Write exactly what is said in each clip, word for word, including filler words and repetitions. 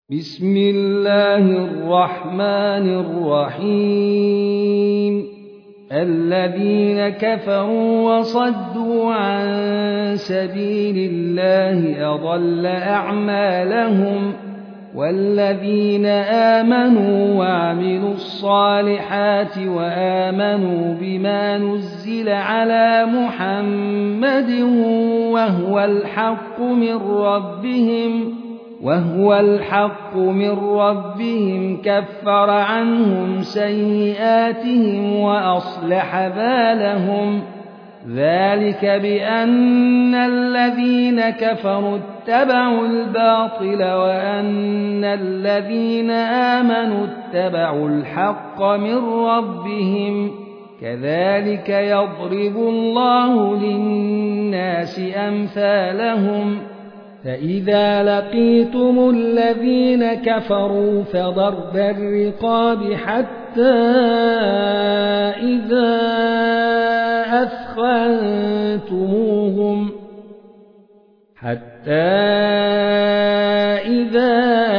بسم الله الرحمن الرحيم الذين كفروا وصدوا عن سبيل الله أضل أعمالهم والذين آمنوا وعملوا الصالحات وآمنوا بما نزل على محمد وهو الحق من ربهم وهو الحق من ربهم كفر عنهم سيئاتهم وأصلح بالهم ذلك بأن الذين كفروا اتبعوا الباطل وأن الذين آمنوا اتبعوا الحق من ربهم كذلك يضرب الله للناس أمثالهم فإذا لقيتم الذين كفروا فضرب الرقاب حتى إذا أثخنتموهم حتى إذا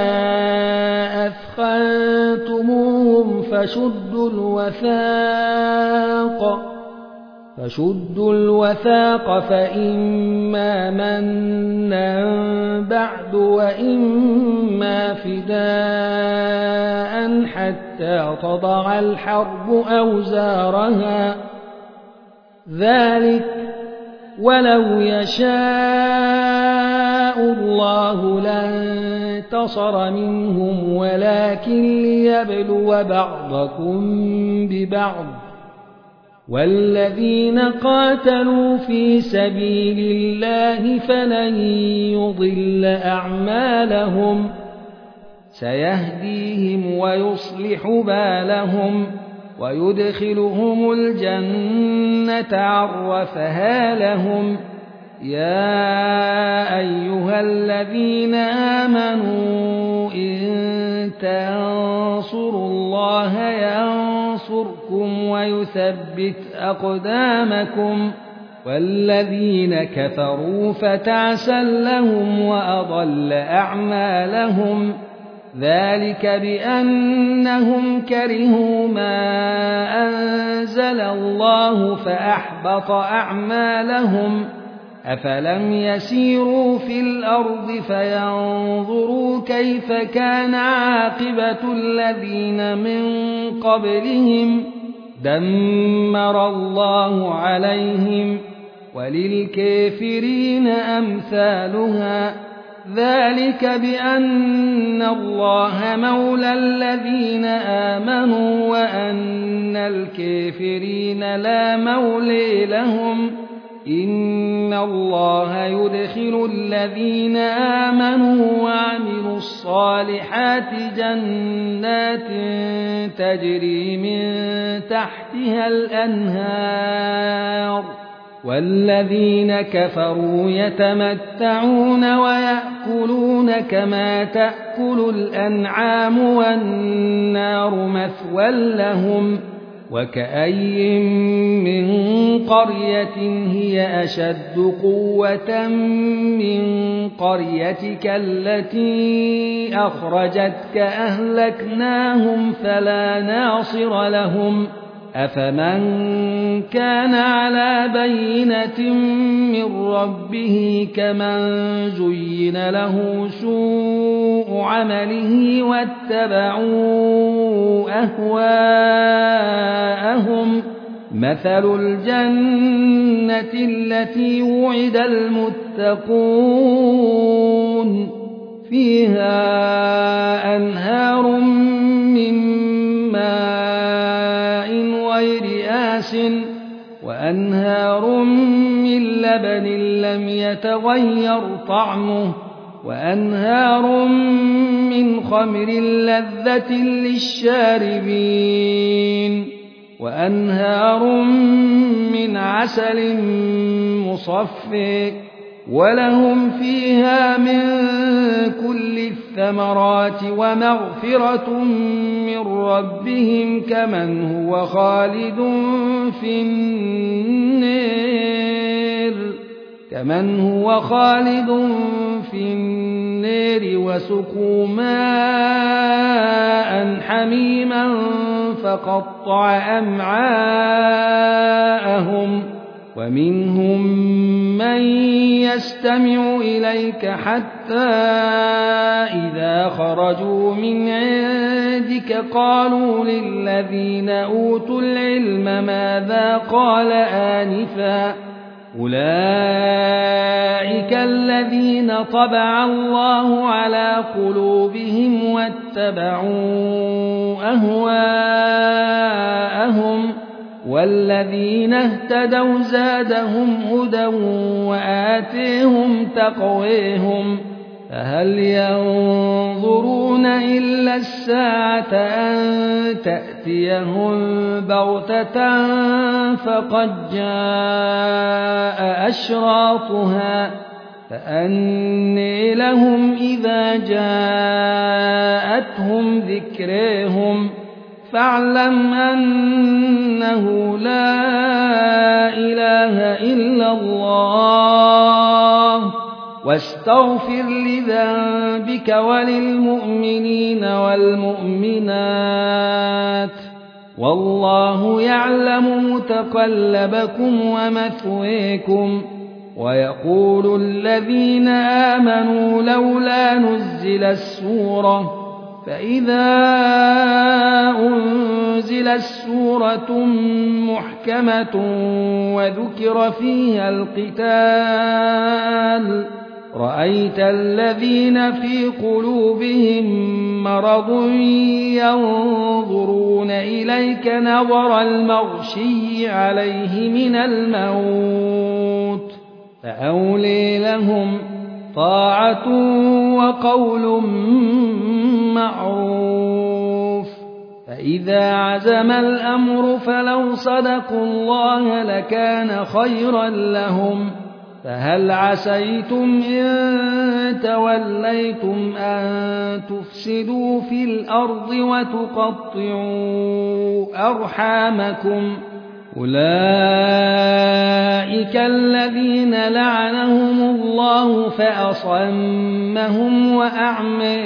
أثخنتموهم فشدوا الوثاق فشدوا الوثاق فإما منا بعد وإما فداء حتى تضع الحرب أوزارها ذلك ولو يشاء الله لانتصر منهم ولكن ليبلو بعضكم ببعض والذين قاتلوا في سبيل الله فلن يضل أعمالهم سيهديهم ويصلح بالهم ويدخلهم الجنة عرفها لهم يا أيها الذين آمنوا إن تنصروا الله ينصركم ويثبت أقدامكم والذين كفروا فتعسا لهم وأضل أعمالهم ذلك بأنهم كرهوا ما أنزل الله فأحبط أعمالهم أفلم يسيروا في الأرض فينظروا كيف كان عاقبة الذين من قبلهم دمر الله عليهم وللكافرين أمثالها ذلك بأن الله مولى الذين آمنوا وأن الكافرين لا مولى لهم إن الله يدخل الذين آمنوا وعملوا الصالحات جنات تجري من تحتها الأنهار والذين كفروا يتمتعون ويأكلون كما تأكل الأنعام والنار مثوى لهم وكأي من قرية هي أشد قوة من قريتك التي أخرجتك أهلكناهم فلا ناصر لهم أفمن كان على بينة من ربه كمن زين له سوء عمله واتبعوا أهواءهم مثل الجنة التي وعد المتقون فيها أنهار من ماء غير آسٍ وأنهار من لبن لم يتغير طعمه وأنهار من خمر لذة للشاربين وأنهار من عسل مصفى ولهم فيها من كل الثمرات ومغفرة من ربهم كمن هو خالد في النار كمن هو خالد في النار وسقوا ماء حميما فقطع أمعاءهم ومنهم من يستمع إليك حتى إذا خرجوا من عندك قالوا للذين أوتوا العلم ماذا قال آنفا أولئك الذين طبع الله على قلوبهم واتبعوا أهواءهم والذين اهتدوا زادهم هدى وآتيهم تقويهم فهل ينظرون إلا الساعة أن تأتيهم بغتة فقد جاء أشراطها فأني لهم إذا جاءتهم ذكرهم فاعلم أنه لا إله إلا الله واستغفر لذنبك وللمؤمنين والمؤمنات والله يعلم متقلبكم ومثويكم ويقول الذين آمنوا لولا نزل السورة فإذا أنزلت سورة محكمة وذكر فيها القتال رأيت الذين في قلوبهم مرض ينظرون إليك نظر المغشي عليه من الموت فأولي لهم طاعة وقول معروف فإذا عزم الأمر فلو صدقوا الله لكان خيرا لهم فهل عسيتم إن توليتم أن تفسدوا في الأرض وتقطعوا أرحامكم أولئك الذين لعنهم الله فأصمهم وأعمى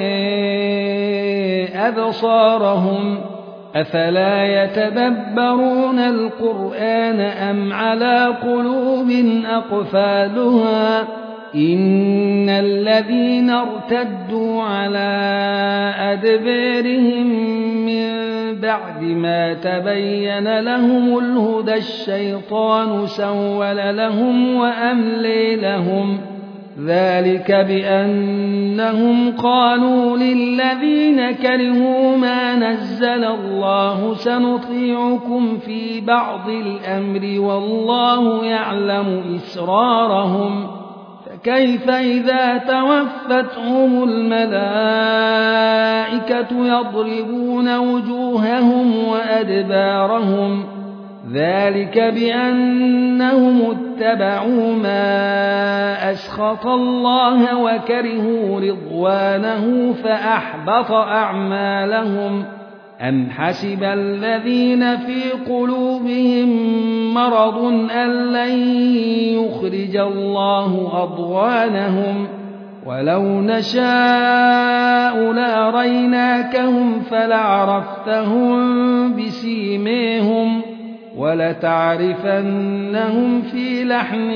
أبصارهم أفلا يتدبرون القرآن أم على قلوب أقفالها إن الذين ارتدوا على أدبارهم من بعد ما تبين لهم الهدى الشيطان سول لهم وأملي لهم ذلك بأنهم قالوا للذين كرهوا ما نزل الله سنطيعكم في بعض الأمر والله يعلم إسرارهم فكيف إذا توفتهم الملائكة يضربون وجوههم وأدبارهم ذلك بأنهم اتبعوا ما أسخط الله وكرهوا رضوانه فأحبط أعمالهم أم حسب الذين في قلوبهم مرض أن لن يخرج الله أضغانهم ولو نشاء لأريناكهم فلعرفتهم بسيميهم ولتعرفنهم في لحن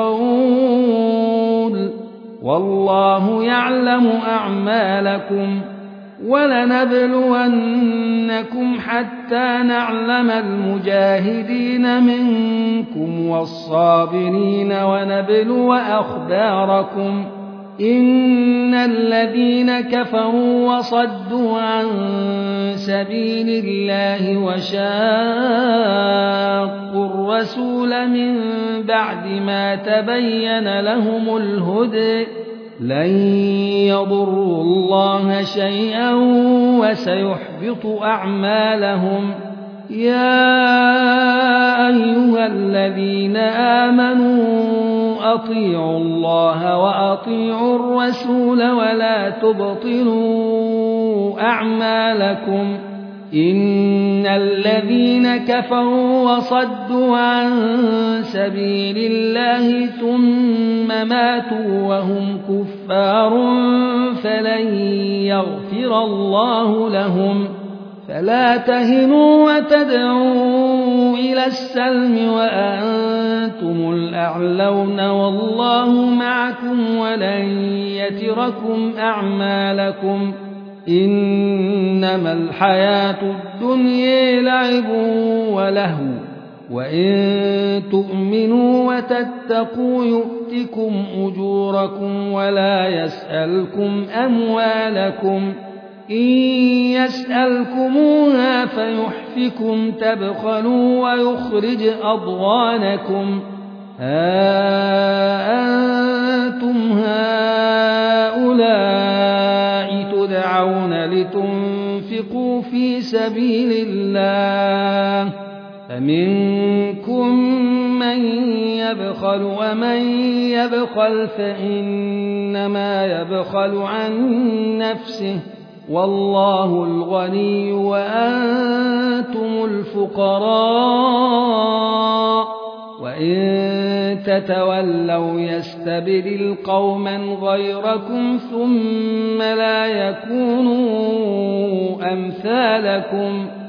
القول والله يعلم أعمالكم ولنبلونكم حتى نعلم المجاهدين منكم والصابرين ونبلو أخباركم إن الذين كفروا وصدوا عن سبيل الله وشاقوا الرسول من بعد ما تبين لهم الهدى لن يضروا الله شيئا وسيحبط أعمالهم يا أيها الذين آمنوا أطيعوا الله وأطيعوا الرسول ولا تبطلوا أعمالكم إن الذين كفروا وصدوا عن سبيل الله ثم ماتوا وهم كفار فلن يغفر الله لهم فلا تهنوا وتدعوا إلى السلم وأنتم الأعلون والله معكم ولن يتركم أعمالكم إنما الحياة الدنيا لعب ولهو وإن تؤمنوا وتتقوا يؤتكم أجوركم ولا يسألكم أموالكم إن يسألكموها فيحفكم تبخلوا ويخرج أضغانكم ها أنتم هؤلاء تدعون لتنفقوا في سبيل الله فمنكم من يبخل ومن يبخل فإنما يبخل عن نفسه والله الغني وأنتم الفقراء وإن تتولوا يستبدل قوما غيركم ثم لا يكونوا أمثالكم